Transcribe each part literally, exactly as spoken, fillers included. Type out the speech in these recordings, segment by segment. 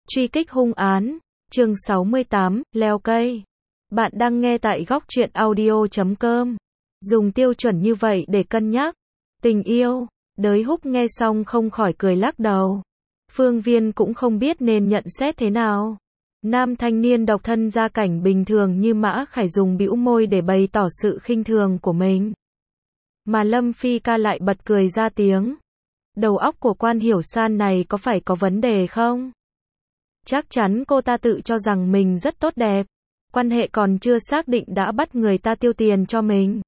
Truy kích hung án, chương sáu mươi tám, leo cây. Bạn đang nghe tại góc truyện audio chấm com. Dùng tiêu chuẩn như vậy để cân nhắc. Tình yêu, Đới Húc nghe xong không khỏi cười lắc đầu. Phương Viên cũng không biết nên nhận xét thế nào. Nam thanh niên độc thân gia cảnh bình thường như Mã Khải dùng bĩu môi để bày tỏ sự khinh thường của mình. Mà Lâm Phi ca lại bật cười ra tiếng. Đầu óc của Quan Hiểu San này có phải có vấn đề không? Chắc chắn cô ta tự cho rằng mình rất tốt đẹp. Quan hệ còn chưa xác định đã bắt người ta tiêu tiền cho mình.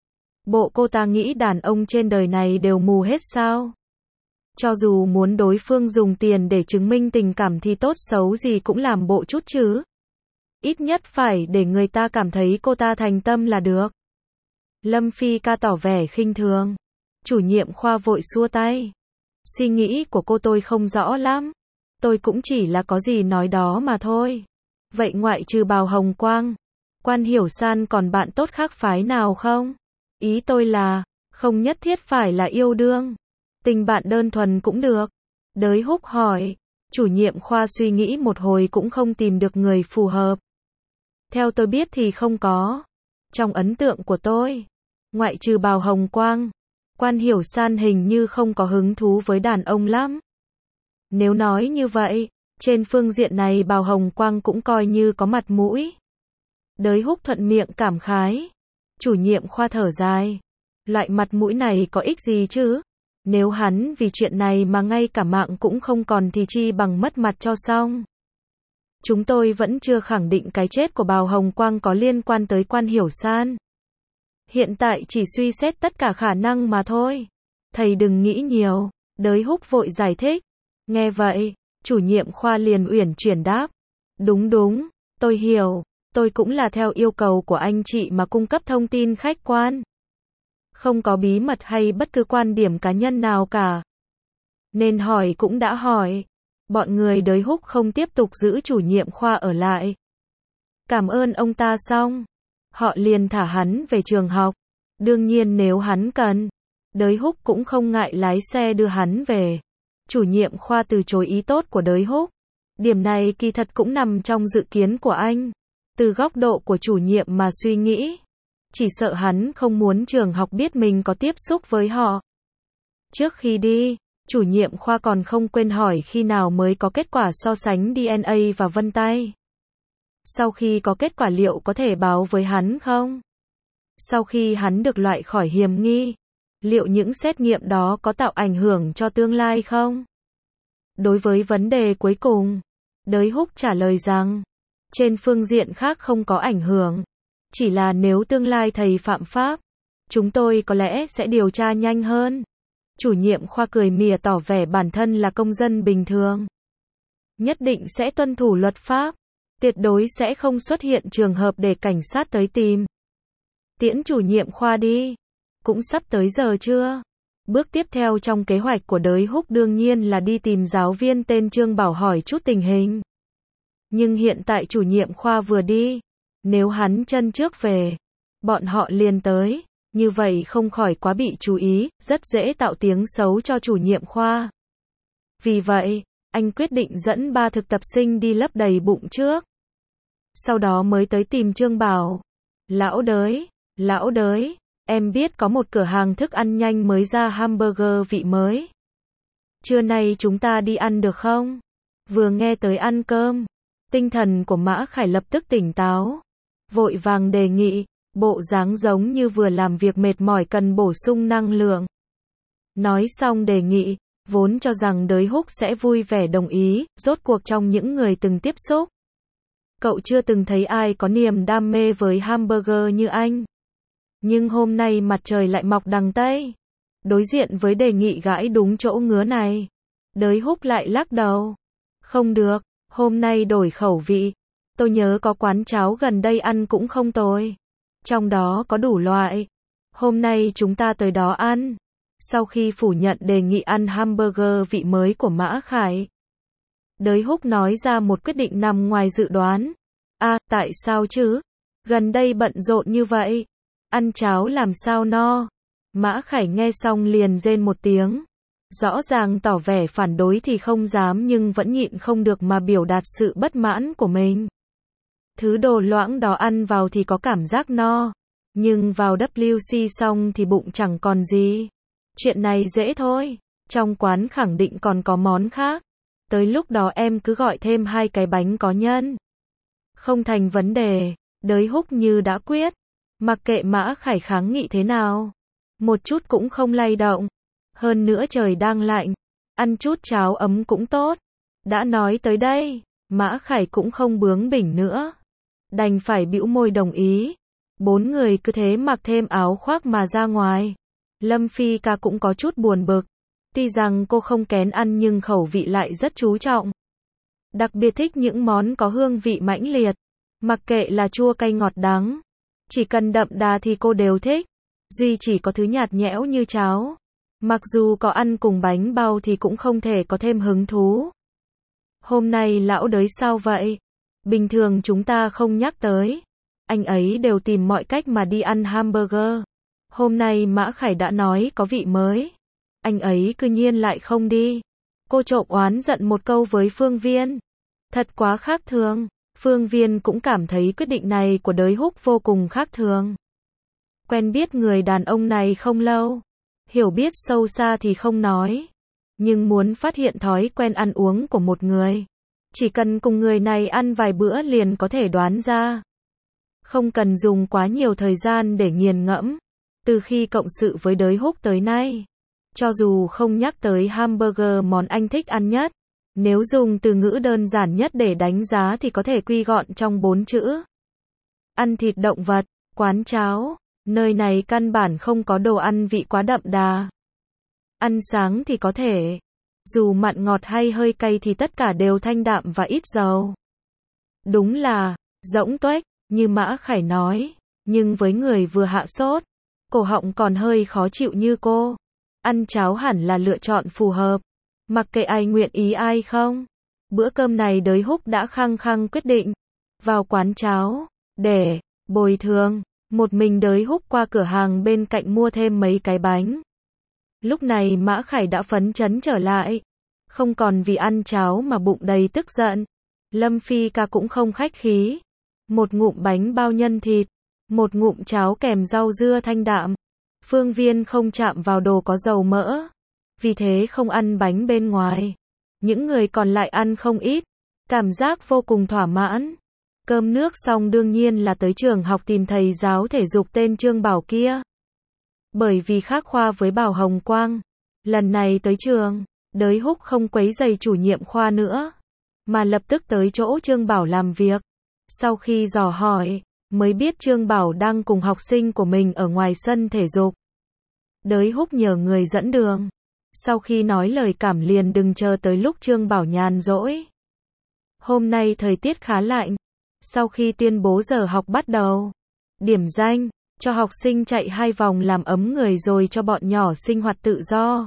Bộ cô ta nghĩ đàn ông trên đời này đều mù hết sao? Cho dù muốn đối phương dùng tiền để chứng minh tình cảm thì tốt xấu gì cũng làm bộ chút chứ. Ít nhất phải để người ta cảm thấy cô ta thành tâm là được. Lâm Phi ca tỏ vẻ khinh thường. Chủ nhiệm khoa vội xua tay. Suy nghĩ của cô tôi không rõ lắm. Tôi cũng chỉ là có gì nói đó mà thôi. Vậy ngoại trừ Bào Hồng Quang, Quan Hiểu San còn bạn tốt khác phái nào không? Ý tôi là, không nhất thiết phải là yêu đương. Tình bạn đơn thuần cũng được. Đới Húc hỏi. Chủ nhiệm khoa suy nghĩ một hồi cũng không tìm được người phù hợp. Theo tôi biết thì không có. Trong ấn tượng của tôi, ngoại trừ Bào Hồng Quang, Quan Hiểu San hình như không có hứng thú với đàn ông lắm. Nếu nói như vậy, trên phương diện này Bào Hồng Quang cũng coi như có mặt mũi. Đới Húc thuận miệng cảm khái. Chủ nhiệm khoa thở dài. Loại mặt mũi này có ích gì chứ? Nếu hắn vì chuyện này mà ngay cả mạng cũng không còn thì chi bằng mất mặt cho xong. Chúng tôi vẫn chưa khẳng định cái chết của Bào Hồng Quang có liên quan tới Quan Hiểu San. Hiện tại chỉ suy xét tất cả khả năng mà thôi. Thầy đừng nghĩ nhiều. Đới Húc vội giải thích. Nghe vậy, chủ nhiệm khoa liền uyển chuyển đáp. Đúng đúng, tôi hiểu. Tôi cũng là theo yêu cầu của anh chị mà cung cấp thông tin khách quan. Không có bí mật hay bất cứ quan điểm cá nhân nào cả. Nên hỏi cũng đã hỏi. Bọn người Đới Húc không tiếp tục giữ chủ nhiệm khoa ở lại. Cảm ơn ông ta xong. Họ liền thả hắn về trường học. Đương nhiên nếu hắn cần, Đới Húc cũng không ngại lái xe đưa hắn về. Chủ nhiệm khoa từ chối ý tốt của Đới Húc. Điểm này kỳ thật cũng nằm trong dự kiến của anh. Từ góc độ của chủ nhiệm mà suy nghĩ, chỉ sợ hắn không muốn trường học biết mình có tiếp xúc với họ. Trước khi đi, chủ nhiệm khoa còn không quên hỏi khi nào mới có kết quả so sánh đê en a và vân tay. Sau khi có kết quả liệu có thể báo với hắn không? Sau khi hắn được loại khỏi hiểm nghi, liệu những xét nghiệm đó có tạo ảnh hưởng cho tương lai không? Đối với vấn đề cuối cùng, Đới Húc trả lời rằng, trên phương diện khác không có ảnh hưởng. Chỉ là nếu tương lai thầy phạm pháp, chúng tôi có lẽ sẽ điều tra nhanh hơn. Chủ nhiệm khoa cười mỉa tỏ vẻ bản thân là công dân bình thường. Nhất định sẽ tuân thủ luật pháp. Tuyệt đối sẽ không xuất hiện trường hợp để cảnh sát tới tìm. Tiễn chủ nhiệm khoa đi. Cũng sắp tới giờ chưa? Bước tiếp theo trong kế hoạch của Đới Húc đương nhiên là đi tìm giáo viên tên Trương Bảo hỏi chút tình hình. Nhưng hiện tại chủ nhiệm khoa vừa đi. Nếu hắn chân trước về, bọn họ liền tới. Như vậy không khỏi quá bị chú ý, rất dễ tạo tiếng xấu cho chủ nhiệm khoa. Vì vậy, anh quyết định dẫn ba thực tập sinh đi lấp đầy bụng trước. Sau đó mới tới tìm Trương Bảo. Lão Đới, lão Đới, em biết có một cửa hàng thức ăn nhanh mới ra hamburger vị mới. Trưa nay chúng ta đi ăn được không? Vừa nghe tới ăn cơm, tinh thần của Mã Khải lập tức tỉnh táo. Vội vàng đề nghị, bộ dáng giống như vừa làm việc mệt mỏi cần bổ sung năng lượng. Nói xong đề nghị, vốn cho rằng Đới Húc sẽ vui vẻ đồng ý, rốt cuộc trong những người từng tiếp xúc. Cậu chưa từng thấy ai có niềm đam mê với hamburger như anh. Nhưng hôm nay mặt trời lại mọc đằng Tây. Đối diện với đề nghị gãi đúng chỗ ngứa này, Đới Húc lại lắc đầu. Không được, hôm nay đổi khẩu vị. Tôi nhớ có quán cháo gần đây ăn cũng không tồi. Trong đó có đủ loại. Hôm nay chúng ta tới đó ăn. Sau khi phủ nhận đề nghị ăn hamburger vị mới của Mã Khải, Đới Húc nói ra một quyết định nằm ngoài dự đoán. À, tại sao chứ? Gần đây bận rộn như vậy. Ăn cháo làm sao no? Mã Khải nghe xong liền rên một tiếng. Rõ ràng tỏ vẻ phản đối thì không dám nhưng vẫn nhịn không được mà biểu đạt sự bất mãn của mình. Thứ đồ loãng đó ăn vào thì có cảm giác no, nhưng vào W C xong thì bụng chẳng còn gì. Chuyện này dễ thôi, trong quán khẳng định còn có món khác. Tới lúc đó em cứ gọi thêm hai cái bánh có nhân. Không thành vấn đề, Đới Húc như đã quyết. Mặc kệ Mã Khải kháng nghị thế nào, một chút cũng không lay động. Hơn nữa trời đang lạnh, ăn chút cháo ấm cũng tốt. Đã nói tới đây, Mã Khải cũng không bướng bỉnh nữa. Đành phải bĩu môi đồng ý. Bốn người cứ thế mặc thêm áo khoác mà ra ngoài. Lâm Phi Ca cũng có chút buồn bực. Tuy rằng cô không kén ăn nhưng khẩu vị lại rất chú trọng. Đặc biệt thích những món có hương vị mãnh liệt. Mặc kệ là chua cay ngọt đắng, chỉ cần đậm đà thì cô đều thích. Duy chỉ có thứ nhạt nhẽo như cháo, mặc dù có ăn cùng bánh bao thì cũng không thể có thêm hứng thú. Hôm nay lão Đới sao vậy? Bình thường chúng ta không nhắc tới. Anh ấy đều tìm mọi cách mà đi ăn hamburger. Hôm nay Mã Khải đã nói có vị mới. Anh ấy cư nhiên lại không đi. Cô trộm oán giận một câu với Phương Viên. Thật quá khác thường. Phương Viên cũng cảm thấy quyết định này của Đới Húc vô cùng khác thường. Quen biết người đàn ông này không lâu, hiểu biết sâu xa thì không nói. Nhưng muốn phát hiện thói quen ăn uống của một người, chỉ cần cùng người này ăn vài bữa liền có thể đoán ra. Không cần dùng quá nhiều thời gian để nghiền ngẫm. Từ khi cộng sự với Đới Húc tới nay, cho dù không nhắc tới hamburger món anh thích ăn nhất, nếu dùng từ ngữ đơn giản nhất để đánh giá thì có thể quy gọn trong bốn chữ. Ăn thịt động vật, quán cháo, nơi này căn bản không có đồ ăn vị quá đậm đà. Ăn sáng thì có thể, dù mặn ngọt hay hơi cay thì tất cả đều thanh đạm và ít dầu. Đúng là, rỗng tuếch, như Mã Khải nói, nhưng với người vừa hạ sốt, cổ họng còn hơi khó chịu như cô, ăn cháo hẳn là lựa chọn phù hợp. Mặc kệ ai nguyện ý ai không, bữa cơm này Đới Húc đã khăng khăng quyết định. Vào quán cháo, để bồi thường, một mình Đới Húc qua cửa hàng bên cạnh mua thêm mấy cái bánh. Lúc này Mã Khải đã phấn chấn trở lại, không còn vì ăn cháo mà bụng đầy tức giận. Lâm Phi Ca cũng không khách khí. Một ngụm bánh bao nhân thịt, một ngụm cháo kèm rau dưa thanh đạm. Phương Viên không chạm vào đồ có dầu mỡ, vì thế không ăn bánh bên ngoài. Những người còn lại ăn không ít, cảm giác vô cùng thỏa mãn. Cơm nước xong đương nhiên là tới trường học tìm thầy giáo thể dục tên Trương Bảo kia. Bởi vì khác khoa với Bảo Hồng Quang, lần này tới trường, Đới Húc không quấy rầy chủ nhiệm khoa nữa, mà lập tức tới chỗ Trương Bảo làm việc. Sau khi dò hỏi, mới biết Trương Bảo đang cùng học sinh của mình ở ngoài sân thể dục. Đới Húc nhờ người dẫn đường. Sau khi nói lời cảm liền đừng chờ tới lúc Trương Bảo nhàn rỗi. Hôm nay thời tiết khá lạnh. Sau khi tuyên bố giờ học bắt đầu, điểm danh, cho học sinh chạy hai vòng làm ấm người rồi cho bọn nhỏ sinh hoạt tự do.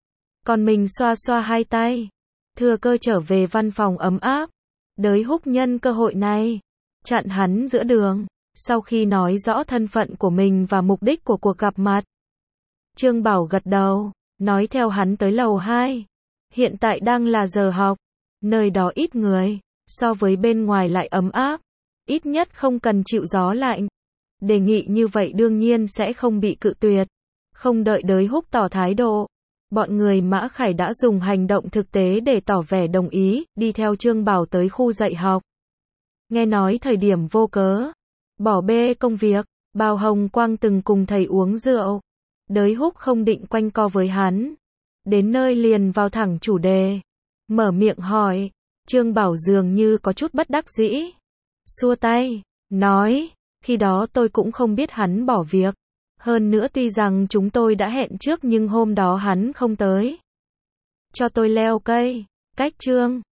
Còn mình xoa xoa hai tay, thừa cơ trở về văn phòng ấm áp. Đới Húc nhân cơ hội này, chặn hắn giữa đường, sau khi nói rõ thân phận của mình và mục đích của cuộc gặp mặt. Trương Bảo gật đầu, nói theo hắn tới lầu hai. Hiện tại đang là giờ học, nơi đó ít người, so với bên ngoài lại ấm áp, ít nhất không cần chịu gió lạnh. Đề nghị như vậy đương nhiên sẽ không bị cự tuyệt. Không đợi Đới Húc tỏ thái độ, bọn người Mã Khải đã dùng hành động thực tế để tỏ vẻ đồng ý, đi theo Trương Bảo tới khu dạy học. Nghe nói thời điểm vô cớ, bỏ bê công việc, Bảo Hồng Quang từng cùng thầy uống rượu. Đới Húc không định quanh co với hắn. Đến nơi liền vào thẳng chủ đề. Mở miệng hỏi. Trương Bảo dường như có chút bất đắc dĩ. Xua tay, nói, khi đó tôi cũng không biết hắn bỏ việc. Hơn nữa tuy rằng chúng tôi đã hẹn trước nhưng hôm đó hắn không tới. Cho tôi leo cây, cách Trương